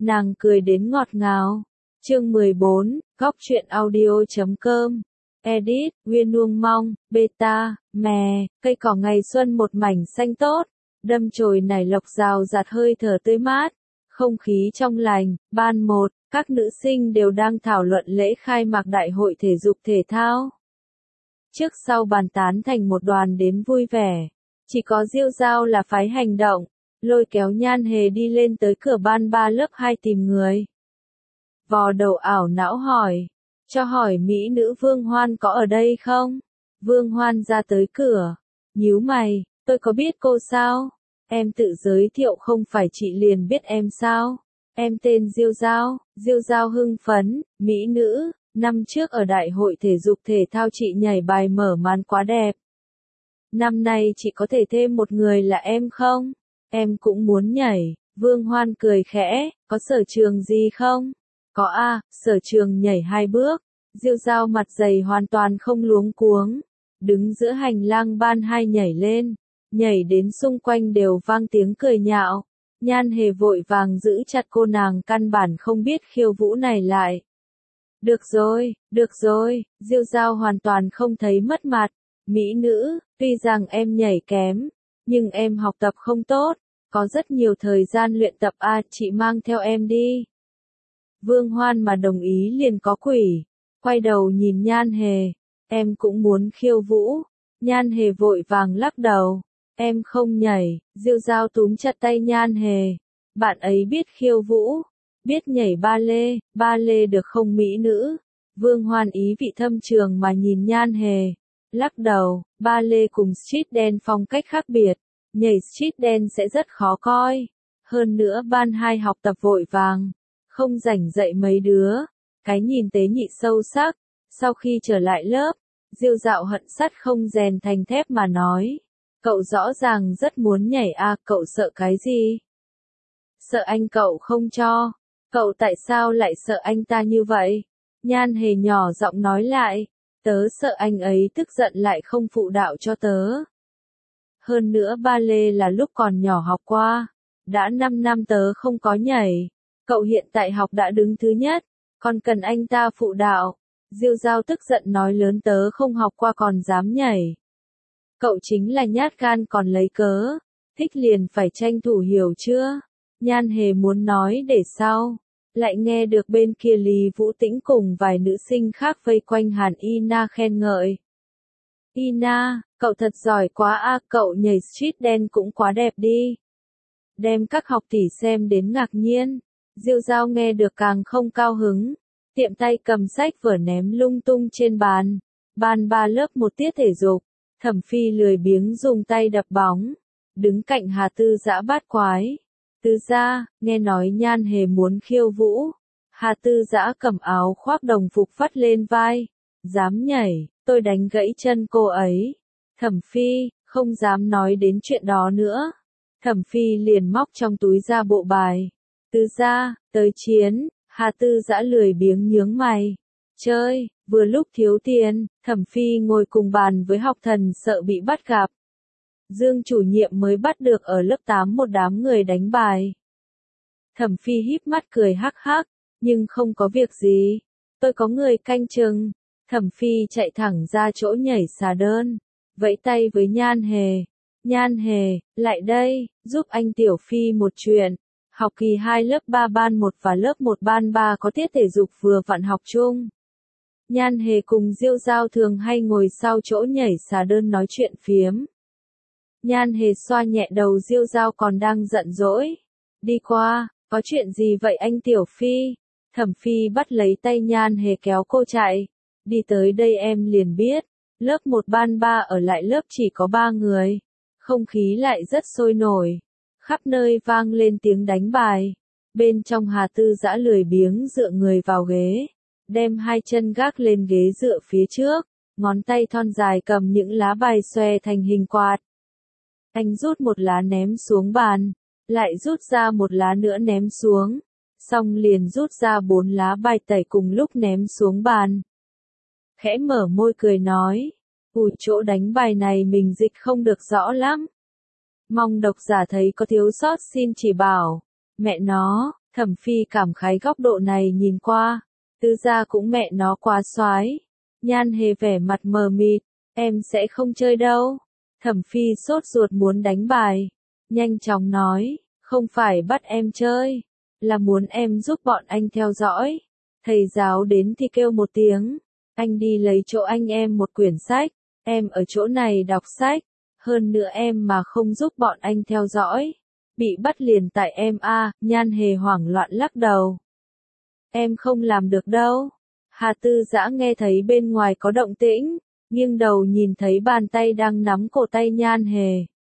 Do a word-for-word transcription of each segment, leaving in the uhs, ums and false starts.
Nàng cười đến ngọt ngào. Chương mười bốn, góc truyện audio chấm com. Edit, Nguyên Nuông Mong, Beta, Mè, cây cỏ ngày xuân một mảnh xanh tốt, đâm chồi nảy lộc rào rạt hơi thở tươi mát, không khí trong lành. Ban một, các nữ sinh đều đang thảo luận lễ khai mạc đại hội thể dục thể thao. Trước sau bàn tán thành một đoàn đến vui vẻ, chỉ có Diêu Giao là phái hành động, lôi kéo Nhan Hề đi lên tới cửa ban ba lớp hai tìm người. Vò đầu ảo não hỏi, cho hỏi mỹ nữ Vương Hoan có ở đây không? Vương Hoan ra tới cửa, nhíu mày, tôi có biết cô sao? Em tự giới thiệu không phải chị liền biết em sao? Em tên Diêu Giao. Diêu Giao hưng phấn, mỹ nữ, năm trước ở đại hội thể dục thể thao chị nhảy bài mở màn quá đẹp. Năm nay chị có thể thêm một người là em không? Em cũng muốn nhảy. Vương Hoan cười khẽ, có sở trường gì không? Có a, sở trường nhảy hai bước. Diêu Giao mặt dày hoàn toàn không luống cuống, đứng giữa hành lang ban hai nhảy lên, nhảy đến xung quanh đều vang tiếng cười nhạo. Nhan Hề vội vàng giữ chặt cô nàng căn bản không biết khiêu vũ này lại. Được rồi, được rồi, Diêu Giao hoàn toàn không thấy mất mặt. Mỹ nữ, tuy rằng em nhảy kém, nhưng em học tập không tốt, có rất nhiều thời gian luyện tập a, à, chị mang theo em đi. Vương Hoan mà đồng ý liền có quỷ, quay đầu nhìn Nhan Hề, em cũng muốn khiêu vũ. Nhan Hề vội vàng lắc đầu, em không nhảy. Diêu Giao túm chặt tay Nhan Hề, bạn ấy biết khiêu vũ, biết nhảy ba lê, ba lê được không mỹ nữ? Vương Hoan ý vị thâm trường mà nhìn Nhan Hề, lắc đầu, ba lê cùng street dance phong cách khác biệt, nhảy street dance sẽ rất khó coi. Hơn nữa ban hai học tập vội vàng, không rảnh dạy mấy đứa. Cái nhìn tế nhị sâu sắc. Sau khi trở lại lớp, Diêu Dạo hận sắt không rèn thành thép mà nói, cậu rõ ràng rất muốn nhảy a, à, cậu sợ cái gì? Sợ anh cậu không cho. Cậu tại sao lại sợ anh ta như vậy? Nhan Hề nhỏ giọng nói lại, tớ sợ anh ấy tức giận lại không phụ đạo cho tớ. Hơn nữa ba lê là lúc còn nhỏ học qua, đã năm năm tớ không có nhảy. Cậu hiện tại học đã đứng thứ nhất, còn cần anh ta phụ đạo. Diêu Giao tức giận nói lớn, tớ không học qua còn dám nhảy. Cậu chính là nhát gan còn lấy cớ, thích liền phải tranh thủ hiểu chưa? Nhan Hề muốn nói để sau, lại nghe được bên kia Lý Vũ Tĩnh cùng vài nữ sinh khác vây quanh Hàn Ina khen ngợi. Ina, cậu thật giỏi quá a, à, cậu nhảy street dance cũng quá đẹp đi. Đem các học tỷ xem đến ngạc nhiên. Diêu Giao nghe được càng không cao hứng, tiệm tay cầm sách vở ném lung tung trên bàn. Ban ba lớp một tiết thể dục, Thẩm Phi lười biếng dùng tay đập bóng, đứng cạnh Hà Tư Dã bát quái. Tư Gia, nghe nói Nhan Hề muốn khiêu vũ. Hà Tư Dã cầm áo khoác đồng phục vắt lên vai, dám nhảy, tôi đánh gãy chân cô ấy. Thẩm Phi, không dám nói đến chuyện đó nữa. Thẩm Phi liền móc trong túi ra bộ bài. Tư Gia, tới chiến. Hà Tư Dã lười biếng nhướng mày. Chơi, vừa lúc thiếu tiền. Thẩm Phi ngồi cùng bàn với học thần sợ bị bắt gặp. Dương chủ nhiệm mới bắt được ở lớp tám một đám người đánh bài. Thẩm Phi híp mắt cười hắc hắc, nhưng không có việc gì. Tôi có người canh chừng. Thẩm Phi chạy thẳng ra chỗ nhảy xà đơn, vẫy tay với Nhan Hề. Nhan Hề, lại đây, giúp anh Tiểu Phi một chuyện. Học kỳ hai lớp ba ban một và lớp một ban ba có tiết thể dục vừa vặn học chung. Nhan Hề cùng Diêu Giao thường hay ngồi sau chỗ nhảy xà đơn nói chuyện phiếm. Nhan Hề xoa nhẹ đầu Diêu Giao còn đang giận dỗi. Đi qua, có chuyện gì vậy anh Tiểu Phi? Thẩm Phi bắt lấy tay Nhan Hề kéo cô chạy. Đi tới đây em liền biết, lớp một ban ba ở lại lớp chỉ có ba người. Không khí lại rất sôi nổi. Khắp nơi vang lên tiếng đánh bài. Bên trong Hà Tư Dã lười biếng dựa người vào ghế, đem hai chân gác lên ghế dựa phía trước, ngón tay thon dài cầm những lá bài xòe thành hình quạt. Anh rút một lá ném xuống bàn, lại rút ra một lá nữa ném xuống, xong liền rút ra bốn lá bài tẩy cùng lúc ném xuống bàn. Khẽ mở môi cười nói, ủi chỗ đánh bài này mình dịch không được rõ lắm. Mong độc giả thấy có thiếu sót xin chỉ bảo. Mẹ nó, Thẩm Phi cảm khái góc độ này nhìn qua, Tứ gia cũng mẹ nó quá xoái. Nhan Hề vẻ mặt mờ mịt, em sẽ không chơi đâu. Thẩm Phi sốt ruột muốn đánh bài, nhanh chóng nói, không phải bắt em chơi, là muốn em giúp bọn anh theo dõi. Thầy giáo đến thì kêu một tiếng, anh đi lấy chỗ anh em một quyển sách, em ở chỗ này đọc sách, hơn nữa em mà không giúp bọn anh theo dõi, bị bắt liền tại em a. Nhan Hề hoảng loạn lắc đầu. Em không làm được đâu. Hà Tư Dã nghe thấy bên ngoài có động tĩnh, nghiêng đầu nhìn thấy bàn tay đang nắm cổ tay Nhan Hề.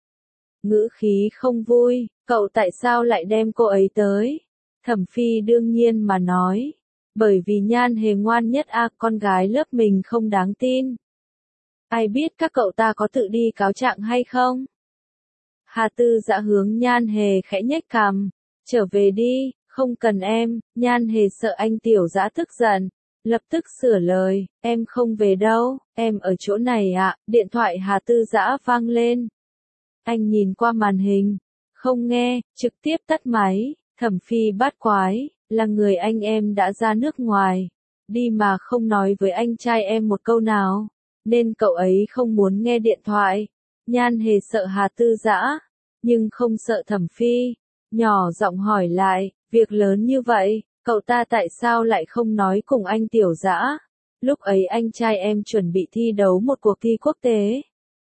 Ngữ khí không vui, cậu tại sao lại đem cô ấy tới? Thẩm Phi đương nhiên mà nói, bởi vì Nhan Hề ngoan nhất a, con gái lớp mình không đáng tin. Ai biết các cậu ta có tự đi cáo trạng hay không? Hà Tư Dã hướng Nhan Hề khẽ nhếch cằm, trở về đi, không cần em. Nhan Hề sợ anh Tiểu Dã tức giận, lập tức sửa lời, em không về đâu, em ở chỗ này ạ. Điện thoại Hà Tư Dã vang lên. Anh nhìn qua màn hình, không nghe, trực tiếp tắt máy. Thẩm Phi bát quái, là người anh em đã ra nước ngoài, đi mà không nói với anh trai em một câu nào, nên cậu ấy không muốn nghe điện thoại. Nhan Hề sợ Hà Tư Dã, nhưng không sợ Thẩm Phi, nhỏ giọng hỏi lại, việc lớn như vậy, cậu ta tại sao lại không nói cùng anh Tiểu Dã? Lúc ấy anh trai em chuẩn bị thi đấu một cuộc thi quốc tế.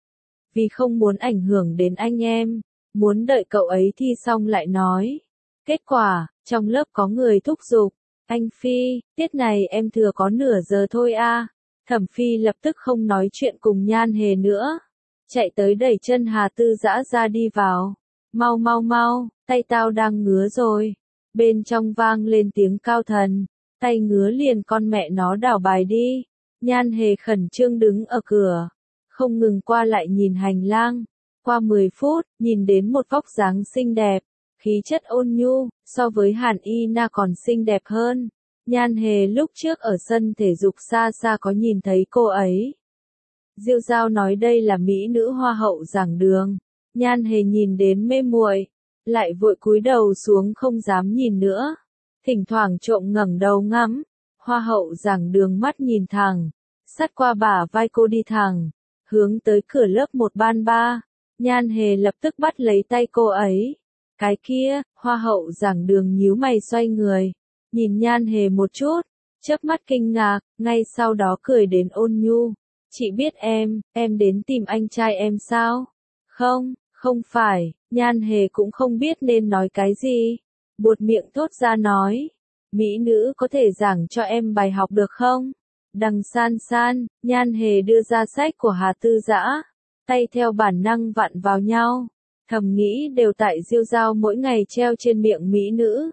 Vì không muốn ảnh hưởng đến anh em, muốn đợi cậu ấy thi xong lại nói. Kết quả, trong lớp có người thúc giục, anh Phi, tiết này em thừa có nửa giờ thôi a. Thẩm Phi lập tức không nói chuyện cùng Nhan Hề nữa, chạy tới đẩy chân Hà Tư Dã ra đi vào. Mau mau mau, tay tao đang ngứa rồi. Bên trong vang lên tiếng cao thần, tay ngứa liền con mẹ nó đảo bài đi. Nhan Hề khẩn trương đứng ở cửa, không ngừng qua lại nhìn hành lang. Qua mười phút, nhìn đến một vóc dáng xinh đẹp, khí chất ôn nhu, so với Hàn Y Na còn xinh đẹp hơn. Nhan Hề lúc trước ở sân thể dục xa xa có nhìn thấy cô ấy. Diêu Giao nói đây là mỹ nữ hoa hậu giảng đường. Nhan Hề nhìn đến mê muội, lại vội cúi đầu xuống không dám nhìn nữa. Thỉnh thoảng trộm ngẩng đầu ngắm. Hoa hậu giảng đường mắt nhìn thẳng, sát qua bả vai cô đi thẳng, hướng tới cửa lớp một ban ba. Nhan Hề lập tức bắt lấy tay cô ấy. Cái kia, hoa hậu giảng đường nhíu mày xoay người, nhìn Nhan Hề một chút, chớp mắt kinh ngạc, ngay sau đó cười đến ôn nhu. Chị biết em, em đến tìm anh trai em sao? Không, không phải. Nhan Hề cũng không biết nên nói cái gì, buột miệng thốt ra nói. Mỹ nữ có thể giảng cho em bài học được không? Đằng San San. Nhan Hề đưa ra sách của Hà Tư Dã, tay theo bản năng vặn vào nhau, thầm nghĩ đều tại Diêu Giao mỗi ngày treo trên miệng mỹ nữ.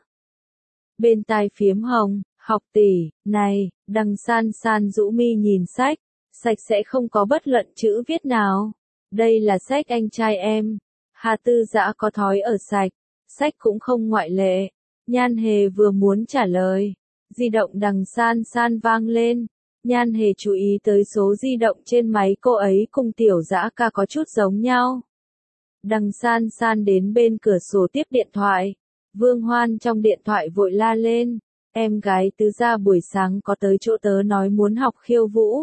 Bên tai phiếm hồng, học tỷ, này. Đằng San San rũ mi nhìn sách, sạch sẽ không có bất luận chữ viết nào. Đây là sách anh trai em. Hà Tư Dã có thói ở sạch, sách cũng không ngoại lệ. Nhan Hề vừa muốn trả lời, di động Đằng San San vang lên. Nhan Hề chú ý tới số di động trên máy cô ấy cùng Tiểu Dã ca có chút giống nhau. Đằng San San đến bên cửa sổ tiếp điện thoại. Vương Hoan trong điện thoại vội la lên, em gái Tứ gia buổi sáng có tới chỗ tớ nói muốn học khiêu vũ.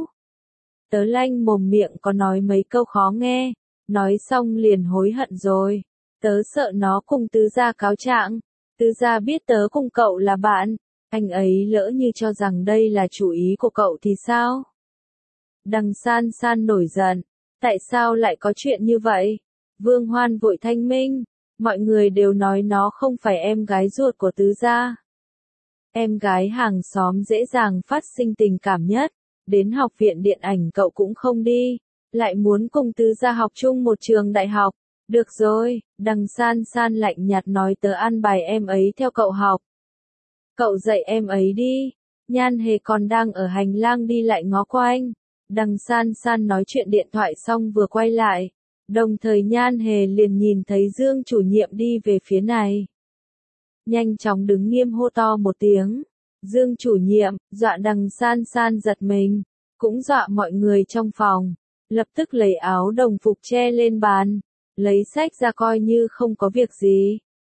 Tớ lanh mồm miệng có nói mấy câu khó nghe, nói xong liền hối hận rồi. Tớ sợ nó cùng Tứ gia cáo trạng. Tứ gia biết tớ cùng cậu là bạn, anh ấy lỡ như cho rằng đây là chủ ý của cậu thì sao? Đằng San San nổi giận, tại sao lại có chuyện như vậy? Vương Hoan vội thanh minh, mọi người đều nói nó không phải em gái ruột của Tứ gia. Em gái hàng xóm dễ dàng phát sinh tình cảm nhất, đến học viện điện ảnh cậu cũng không đi, lại muốn cùng Tứ gia học chung một trường đại học. Được rồi, Đằng San San lạnh nhạt nói tớ ăn bài em ấy theo cậu học. Cậu dạy em ấy đi. Nhan Hề còn đang ở hành lang đi lại ngó quanh. Đằng San San nói chuyện điện thoại xong vừa quay lại. Đồng thời Nhan Hề liền nhìn thấy Dương chủ nhiệm đi về phía này. Nhanh chóng đứng nghiêm hô to một tiếng. Dương chủ nhiệm, dọa Đằng San San giật mình, cũng dọa mọi người trong phòng. Lập tức lấy áo đồng phục che lên bàn, lấy sách ra coi như không có việc gì.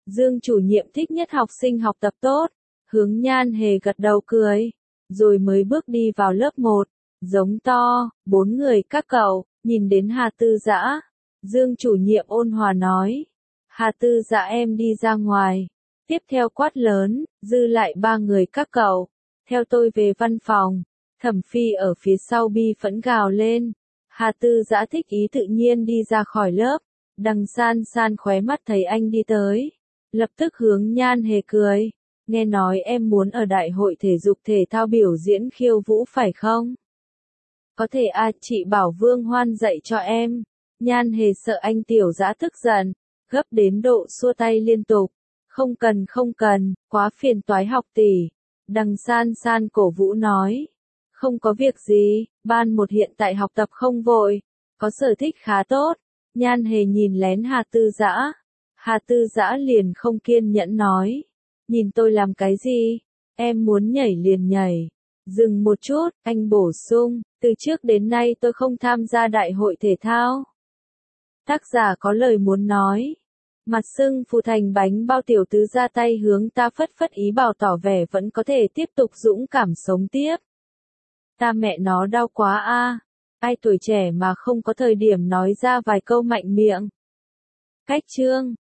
Dương chủ nhiệm thích nhất học sinh học tập tốt. Hướng Nhan Hề gật đầu cười. Rồi mới bước đi vào lớp một. Giống to, bốn người các cậu, nhìn đến Hà Tư Dã. Dương chủ nhiệm ôn hòa nói. Hà Tư Dã em đi ra ngoài. Tiếp theo quát lớn, dư lại ba người các cậu. Theo tôi về văn phòng. Thẩm Phi ở phía sau bi phẫn gào lên. Hà Tư Dã thích ý tự nhiên đi ra khỏi lớp. Đằng San San khóe mắt thấy anh đi tới. Lập tức hướng Nhan Hề cười. Nghe nói em muốn ở đại hội thể dục thể thao biểu diễn khiêu vũ phải không? Có thể à, chị bảo Vương Hoan dạy cho em. Nhan Hề sợ anh Tiểu Dã tức giận, gấp đến độ xua tay liên tục. Không cần không cần, quá phiền toái học tỷ. Đằng San San cổ vũ nói. Không có việc gì, ban một hiện tại học tập không vội. Có sở thích khá tốt. Nhan Hề nhìn lén Hà Tư Dã. Hà Tư Dã liền không kiên nhẫn nói. Nhìn tôi làm cái gì? Em muốn nhảy liền nhảy. Dừng một chút, anh bổ sung. Từ trước đến nay tôi không tham gia đại hội thể thao. Tác giả có lời muốn nói. Mặt sưng phù thành bánh bao tiểu tứ ra tay hướng ta phất phất ý bảo tỏ vẻ vẫn có thể tiếp tục dũng cảm sống tiếp. Ta mẹ nó đau quá a. Ai tuổi trẻ mà không có thời điểm nói ra vài câu mạnh miệng. Cách chương